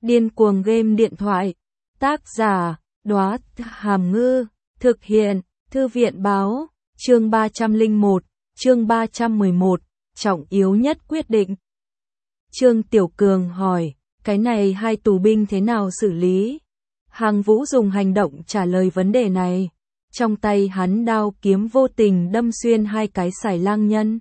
Điên cuồng game điện thoại. Tác giả, Đóa Hàm Ngư. Thực hiện, Thư viện báo. Chương 301, chương 311, trọng yếu nhất quyết định. Trương Tiểu Cường hỏi, cái này hai tù binh thế nào xử lý? Hàng Vũ dùng hành động trả lời vấn đề này. Trong tay hắn đao kiếm vô tình đâm xuyên hai cái xài lang nhân.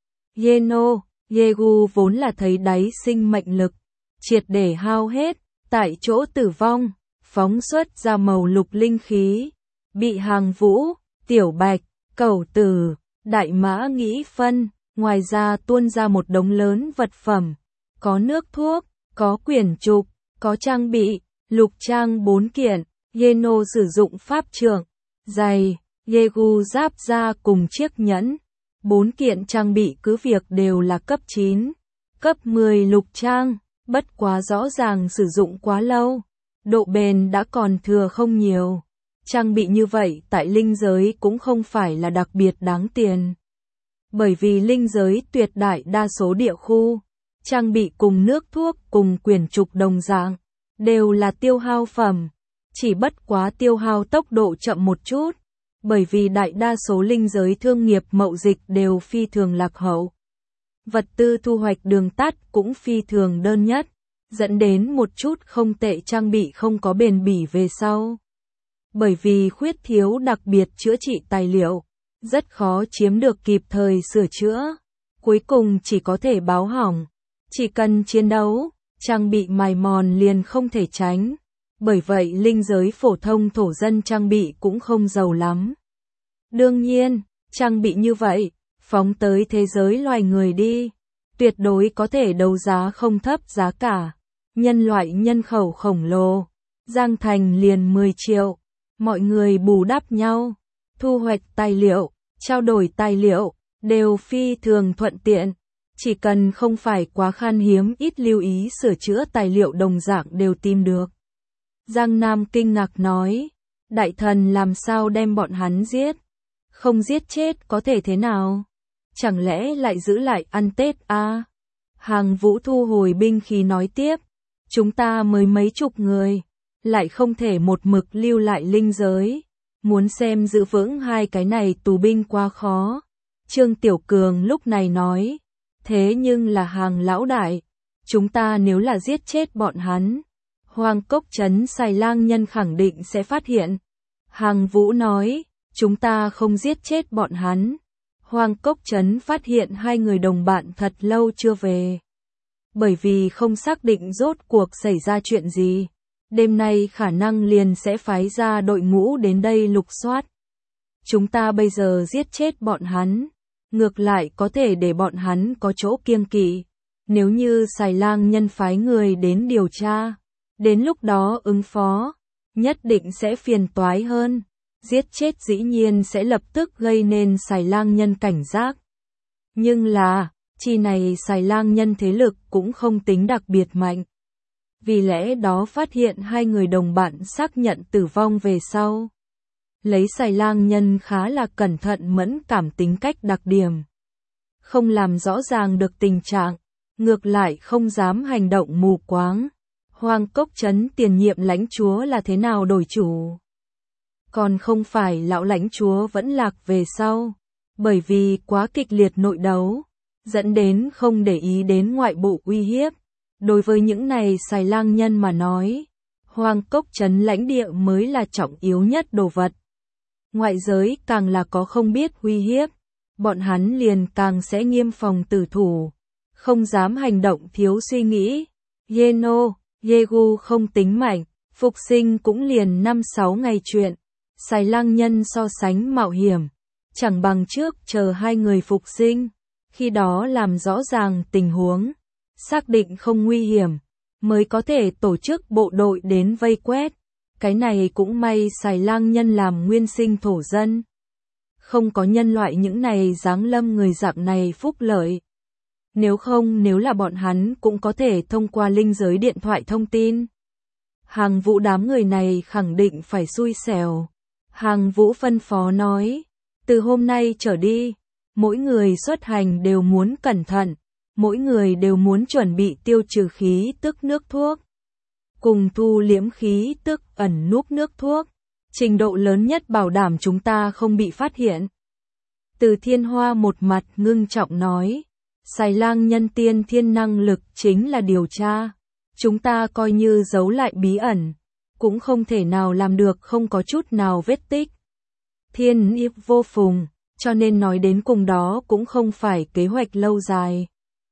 Yeno, Yegu vốn là thấy đáy sinh mệnh lực, triệt để hao hết, tại chỗ tử vong, phóng xuất ra màu lục linh khí. Bị Hàng Vũ, Tiểu Bạch, Cẩu Tử, Đại Mã Nghĩ phân, ngoài ra tuôn ra một đống lớn vật phẩm. Có nước thuốc, có quyển trục, có trang bị, lục trang 4 kiện, Yeno sử dụng pháp trượng, giày, Yegu giáp da cùng chiếc nhẫn. 4 kiện trang bị cứ việc đều là cấp 9, cấp 10 lục trang, bất quá rõ ràng sử dụng quá lâu, độ bền đã còn thừa không nhiều. Trang bị như vậy tại linh giới cũng không phải là đặc biệt đáng tiền. Bởi vì linh giới tuyệt đại đa số địa khu, trang bị cùng nước thuốc cùng quyển trục đồng dạng, đều là tiêu hao phẩm, chỉ bất quá tiêu hao tốc độ chậm một chút, bởi vì đại đa số linh giới thương nghiệp mậu dịch đều phi thường lạc hậu. Vật tư thu hoạch đường tắt cũng phi thường đơn nhất, dẫn đến một chút không tệ trang bị không có bền bỉ về sau. Bởi vì khuyết thiếu đặc biệt chữa trị tài liệu, rất khó chiếm được kịp thời sửa chữa, cuối cùng chỉ có thể báo hỏng. Chỉ cần chiến đấu, trang bị mài mòn liền không thể tránh. Bởi vậy linh giới phổ thông thổ dân trang bị cũng không giàu lắm. Đương nhiên, trang bị như vậy, phóng tới thế giới loài người đi, tuyệt đối có thể đấu giá không thấp giá cả. Nhân loại nhân khẩu khổng lồ, Giang Thành liền 10 triệu, mọi người bù đắp nhau, thu hoạch tài liệu, trao đổi tài liệu, đều phi thường thuận tiện. Chỉ cần không phải quá khan hiếm ít lưu ý sửa chữa tài liệu đồng dạng đều tìm được. Giang Nam kinh ngạc nói, đại thần làm sao đem bọn hắn giết? Không giết chết có thể thế nào? Chẳng lẽ lại giữ lại ăn Tết à? Hàng Vũ thu hồi binh khí nói tiếp, chúng ta mới mấy chục người, lại không thể một mực lưu lại linh giới. Muốn xem giữ vững hai cái này tù binh quá khó. Trương Tiểu Cường lúc này nói, thế nhưng là Hàng lão đại, chúng ta nếu là giết chết bọn hắn, Hoang Cốc trấn xài lang nhân khẳng định sẽ phát hiện. Hàng Vũ nói, chúng ta không giết chết bọn hắn. Hoang Cốc trấn phát hiện hai người đồng bạn thật lâu chưa về. Bởi vì không xác định rốt cuộc xảy ra chuyện gì, đêm nay khả năng liền sẽ phái ra đội ngũ đến đây lục soát. Chúng ta bây giờ giết chết bọn hắn, ngược lại có thể để bọn hắn có chỗ kiêng kỵ. Nếu như xài lang nhân phái người đến điều tra, đến lúc đó ứng phó, nhất định sẽ phiền toái hơn. Giết chết dĩ nhiên sẽ lập tức gây nên xài lang nhân cảnh giác. Nhưng là, chi này xài lang nhân thế lực cũng không tính đặc biệt mạnh. Vì lẽ đó phát hiện hai người đồng bạn xác nhận tử vong về sau. Lấy xài lang nhân khá là cẩn thận mẫn cảm tính cách đặc điểm. Không làm rõ ràng được tình trạng, ngược lại không dám hành động mù quáng. Hoang Cốc trấn tiền nhiệm lãnh chúa là thế nào đổi chủ? Còn không phải lão lãnh chúa vẫn lạc về sau, bởi vì quá kịch liệt nội đấu, dẫn đến không để ý đến ngoại bộ uy hiếp. Đối với những này xài lang nhân mà nói, Hoang Cốc trấn lãnh địa mới là trọng yếu nhất đồ vật. Ngoại giới càng là có không biết uy hiếp, bọn hắn liền càng sẽ nghiêm phòng tử thủ, không dám hành động thiếu suy nghĩ. Yeno, Yegu không tính mạnh, phục sinh cũng liền 5-6 ngày chuyện. Xài lang nhân so sánh mạo hiểm, chẳng bằng trước chờ hai người phục sinh, khi đó làm rõ ràng tình huống, xác định không nguy hiểm, mới có thể tổ chức bộ đội đến vây quét. Cái này cũng may xài lang nhân làm nguyên sinh thổ dân, không có nhân loại những này giáng lâm người dạng này phúc lợi. Nếu không, nếu là bọn hắn cũng có thể thông qua linh giới điện thoại thông tin. Hàng Vũ đám người này khẳng định phải xui xẻo. Hàng Vũ phân phó nói, từ hôm nay trở đi, mỗi người xuất hành đều muốn cẩn thận, mỗi người đều muốn chuẩn bị tiêu trừ khí tức nước thuốc. cùng thu liễm khí tức ẩn núp nước thuốc, trình độ lớn nhất bảo đảm chúng ta không bị phát hiện. Từ Thiên Hoa một mặt ngưng trọng nói, Xài Lang nhân tiên thiên năng lực chính là điều tra. Chúng ta coi như giấu lại bí ẩn, cũng không thể nào làm được không có chút nào vết tích. Thiên ý vô phùng, cho nên nói đến cùng đó cũng không phải kế hoạch lâu dài.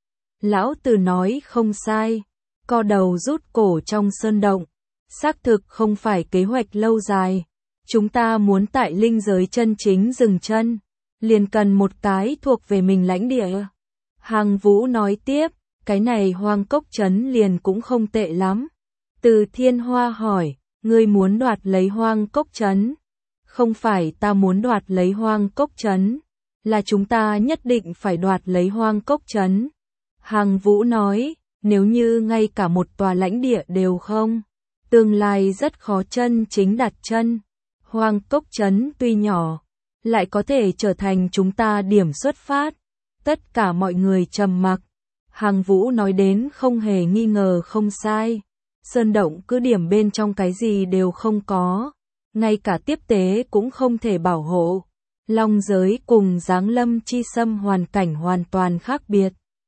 Lão Từ nói không sai, co đầu rút cổ trong sơn động, xác thực không phải kế hoạch lâu dài. Chúng ta muốn tại linh giới chân chính dừng chân, liền cần một cái thuộc về mình lãnh địa. Hàng Vũ nói tiếp, cái này Hoang Cốc Trấn liền cũng không tệ lắm. Từ Thiên Hoa hỏi, ngươi muốn đoạt lấy Hoang Cốc Trấn? Không phải ta muốn đoạt lấy Hoang Cốc Trấn, là chúng ta nhất định phải đoạt lấy Hoang Cốc Trấn. Hàng Vũ nói, nếu như ngay cả một tòa lãnh địa đều không, tương lai rất khó chân chính đặt chân. Hoang Cốc Trấn tuy nhỏ, lại có thể trở thành chúng ta điểm xuất phát. Tất cả mọi người trầm mặc. Hàng Vũ nói đến không hề nghi ngờ không sai. Sơn động cứ điểm bên trong cái gì đều không có, ngay cả tiếp tế cũng không thể bảo hộ. Long giới cùng Giáng Lâm Chi Sâm hoàn cảnh hoàn toàn khác biệt.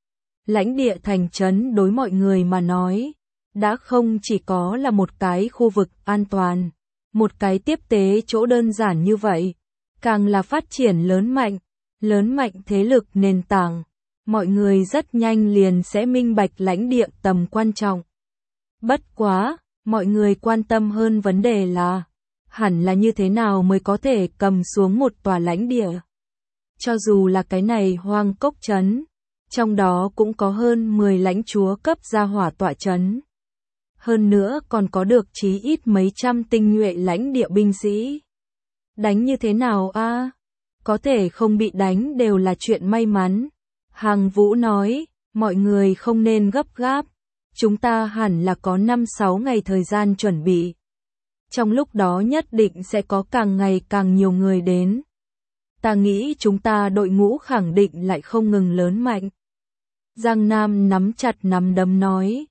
Lãnh địa thành trấn đối mọi người mà nói, đã không chỉ có là một cái khu vực an toàn, một cái tiếp tế chỗ đơn giản như vậy, càng là phát triển lớn mạnh thế lực nền tảng. Mọi người rất nhanh liền sẽ minh bạch lãnh địa tầm quan trọng. Bất quá, mọi người quan tâm hơn vấn đề là, hẳn là như thế nào mới có thể cầm xuống một tòa lãnh địa. Cho dù là cái này Hoang Cốc Trấn, trong đó cũng có hơn 10 lãnh chúa cấp gia hỏa tọa trấn. Hơn nữa còn có được chí ít mấy trăm tinh nhuệ lãnh địa binh sĩ. Đánh như thế nào a? Có thể không bị đánh đều là chuyện may mắn. Hàng Vũ nói, mọi người không nên gấp gáp. Chúng ta hẳn là có 5-6 ngày thời gian chuẩn bị. Trong lúc đó nhất định sẽ có càng ngày càng nhiều người đến. Ta nghĩ chúng ta đội ngũ khẳng định lại không ngừng lớn mạnh. Giang Nam nắm chặt nắm đấm nói,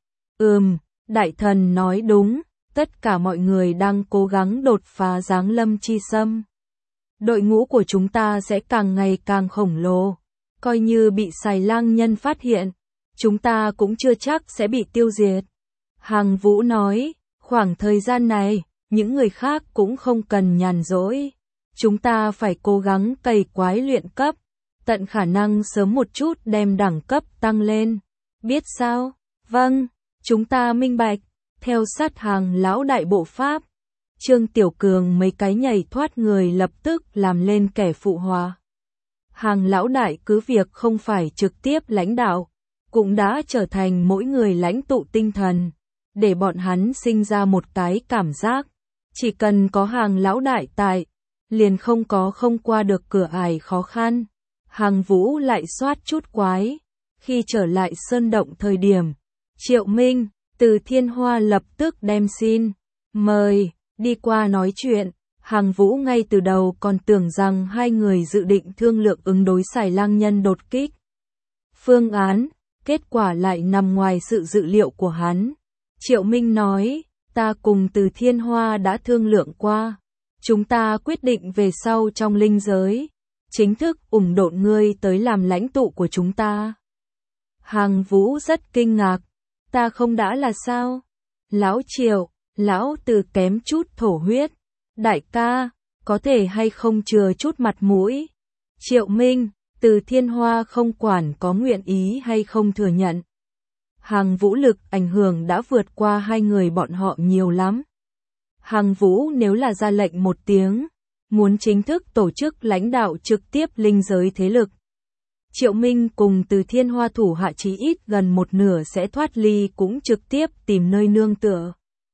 đại thần nói đúng, tất cả mọi người đang cố gắng đột phá Giáng Lâm Chi Sâm. Đội ngũ của chúng ta sẽ càng ngày càng khổng lồ, coi như bị Xài Lang nhân phát hiện, chúng ta cũng chưa chắc sẽ bị tiêu diệt. Hàng Vũ nói, khoảng thời gian này, những người khác cũng không cần nhàn rỗi. Chúng ta phải cố gắng cày quái luyện cấp, tận khả năng sớm một chút đem đẳng cấp tăng lên. Biết sao? Vâng, chúng ta minh bạch. Theo sát Hàng lão đại bộ pháp, Trương Tiểu Cường mấy cái nhảy thoát người lập tức làm lên kẻ phụ hòa. Hàng lão đại cứ việc không phải trực tiếp lãnh đạo, cũng đã trở thành mỗi người lãnh tụ tinh thần, để bọn hắn sinh ra một cái cảm giác, chỉ cần có Hàng lão đại tại, liền không qua được cửa ải khó khăn. Hàng Vũ lại soát chút quái, khi trở lại sơn động thời điểm, Triệu Minh, Từ Thiên Hoa lập tức đem xin mời đi qua nói chuyện. Hàng Vũ ngay từ đầu còn tưởng rằng hai người dự định thương lượng ứng đối Xài Lang nhân đột kích phương án, kết quả lại nằm ngoài sự dự liệu của hắn. Triệu Minh nói, ta cùng Từ Thiên Hoa đã thương lượng qua, chúng ta quyết định về sau trong linh giới, chính thức ủng độn ngươi tới làm lãnh tụ của chúng ta. Hàng Vũ rất kinh ngạc, ta không đã là sao? Lão Triệu, lão Từ kém chút thổ huyết. Đại ca, có thể hay không chừa chút mặt mũi? Triệu Minh, Từ Thiên Hoa không quản có nguyện ý hay không thừa nhận. Hàng Vũ lực ảnh hưởng đã vượt qua hai người bọn họ nhiều lắm. Hàng Vũ nếu là ra lệnh một tiếng, muốn chính thức tổ chức lãnh đạo trực tiếp linh giới thế lực, Triệu Minh cùng Từ Thiên Hoa thủ hạ chí ít gần một nửa sẽ thoát ly cũng trực tiếp tìm nơi nương tựa.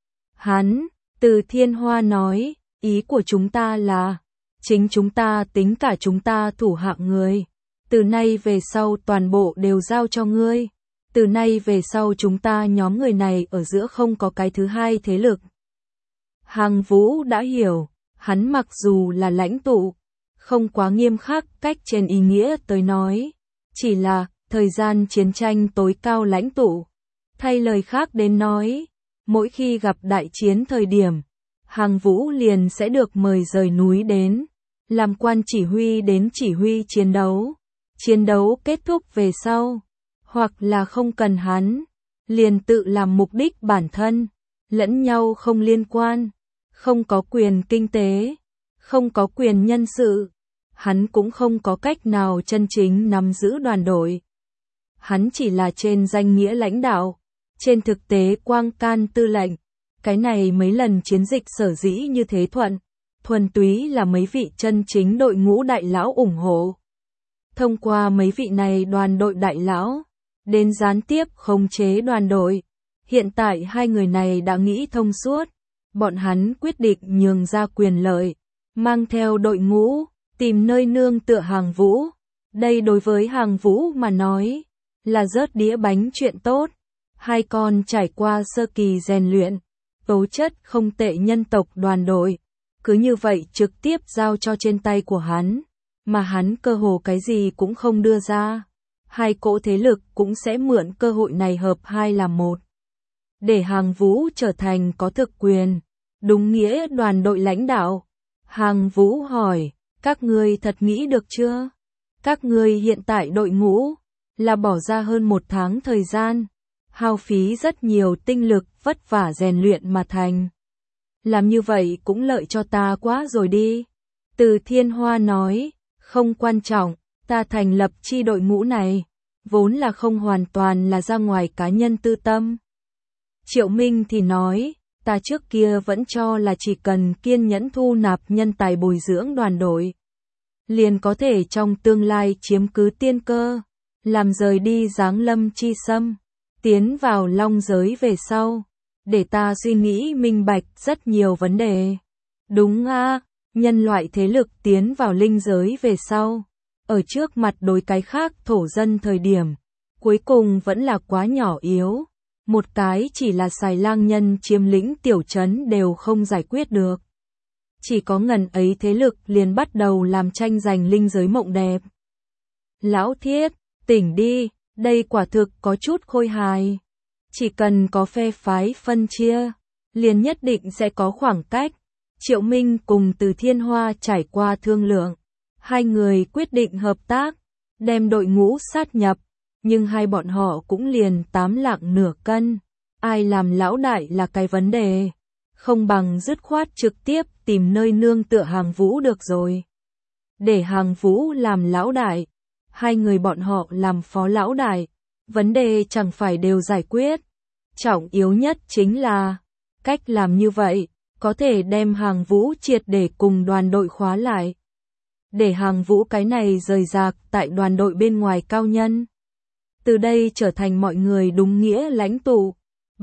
Từ Thiên Hoa nói, ý của chúng ta là, chính chúng ta tính cả chúng ta thủ hạ người. Từ nay về sau toàn bộ đều giao cho ngươi. Từ nay về sau chúng ta nhóm người này ở giữa không có cái thứ hai thế lực. Hàng Vũ đã hiểu, hắn mặc dù là lãnh tụ, không quá nghiêm khắc cách trên ý nghĩa tới nói, chỉ là thời gian chiến tranh tối cao lãnh tụ. Thay lời khác đến nói, Mỗi khi gặp đại chiến thời điểm, Hàng Vũ liền sẽ được mời rời núi đến, làm quan chỉ huy đến chỉ huy chiến đấu. Chiến đấu kết thúc về sau, hoặc là không cần hắn, liền tự làm mục đích bản thân, lẫn nhau không liên quan, không có quyền kinh tế, không có quyền nhân sự, hắn cũng không có cách nào chân chính nắm giữ đoàn đội. Hắn chỉ là trên danh nghĩa lãnh đạo, trên thực tế quang can tư lệnh. Cái này mấy lần chiến dịch sở dĩ như thế thuần túy là mấy vị chân chính đội ngũ đại lão ủng hộ. Thông qua mấy vị này đoàn đội đại lão, đến gián tiếp khống chế đoàn đội. Hiện tại hai người này đã nghĩ thông suốt, bọn hắn quyết định nhường ra quyền lợi, mang theo đội ngũ, tìm nơi nương tựa Hàng Vũ. Đây đối với Hàng Vũ mà nói, là rớt đĩa bánh chuyện tốt. Hai con trải qua sơ kỳ rèn luyện, tố chất không tệ nhân tộc đoàn đội, cứ như vậy trực tiếp giao cho trên tay của hắn, mà hắn cơ hồ cái gì cũng không đưa ra. Hai cỗ thế lực cũng sẽ mượn cơ hội này hợp hai làm một, để Hàng Vũ trở thành có thực quyền, đúng nghĩa đoàn đội lãnh đạo. Hàng Vũ hỏi, các ngươi thật nghĩ được chưa? Các ngươi hiện tại đội ngũ, là bỏ ra hơn 1 tháng thời gian, hao phí rất nhiều tinh lực vất vả rèn luyện mà thành. Làm như vậy cũng lợi cho ta quá rồi đi. Từ Thiên Hoa nói, không quan trọng, ta thành lập chi đội ngũ này, vốn là không hoàn toàn là ra ngoài cá nhân tư tâm. Triệu Minh thì nói, ta trước kia vẫn cho là chỉ cần kiên nhẫn thu nạp nhân tài bồi dưỡng đoàn đội, liền có thể trong tương lai chiếm cứ tiên cơ, làm rời đi giáng lâm chi xâm, tiến vào long giới về sau, để ta suy nghĩ minh bạch rất nhiều vấn đề. Đúng a, nhân loại thế lực tiến vào linh giới về sau, ở trước mặt đối cái khác thổ dân thời điểm, cuối cùng vẫn là quá nhỏ yếu. Một cái chỉ là xài lang nhân chiếm lĩnh tiểu trấn đều không giải quyết được. Chỉ có ngần ấy thế lực liền bắt đầu làm tranh giành linh giới mộng đẹp. Lão Thiết, tỉnh đi, đây quả thực có chút khôi hài. Chỉ cần có phe phái phân chia, liền nhất định sẽ có khoảng cách. Triệu Minh cùng Từ Thiên Hoa trải qua thương lượng. Hai người quyết định hợp tác, đem đội ngũ sát nhập. Nhưng hai bọn họ cũng liền 8 lạng nửa cân. Ai làm lão đại là cái vấn đề. Không bằng dứt khoát trực tiếp tìm nơi nương tựa Hàng Vũ được rồi. Để Hàng Vũ làm lão đại, hai người bọn họ làm phó lão đại, vấn đề chẳng phải đều giải quyết. Trọng yếu nhất chính là, cách làm như vậy, có thể đem Hàng Vũ triệt để cùng đoàn đội khóa lại. Để Hàng Vũ cái này rời rạc tại đoàn đội bên ngoài cao nhân. Từ đây trở thành mọi người đúng nghĩa lãnh tụ.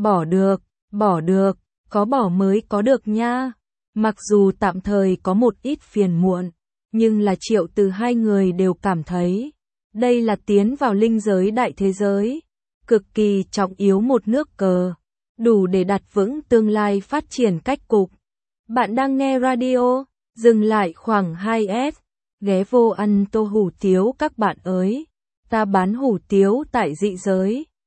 Bỏ được, có bỏ mới có được nha. Mặc dù tạm thời có một ít phiền muộn, nhưng là Triệu Từ hai người đều cảm thấy, đây là tiến vào linh giới đại thế giới, cực kỳ trọng yếu một nước cờ, đủ để đặt vững tương lai phát triển cách cục. Bạn đang nghe radio, dừng lại khoảng 2S, ghé vô ăn tô hủ tiếu các bạn ơi. Ta bán hủ tiếu tại dị giới.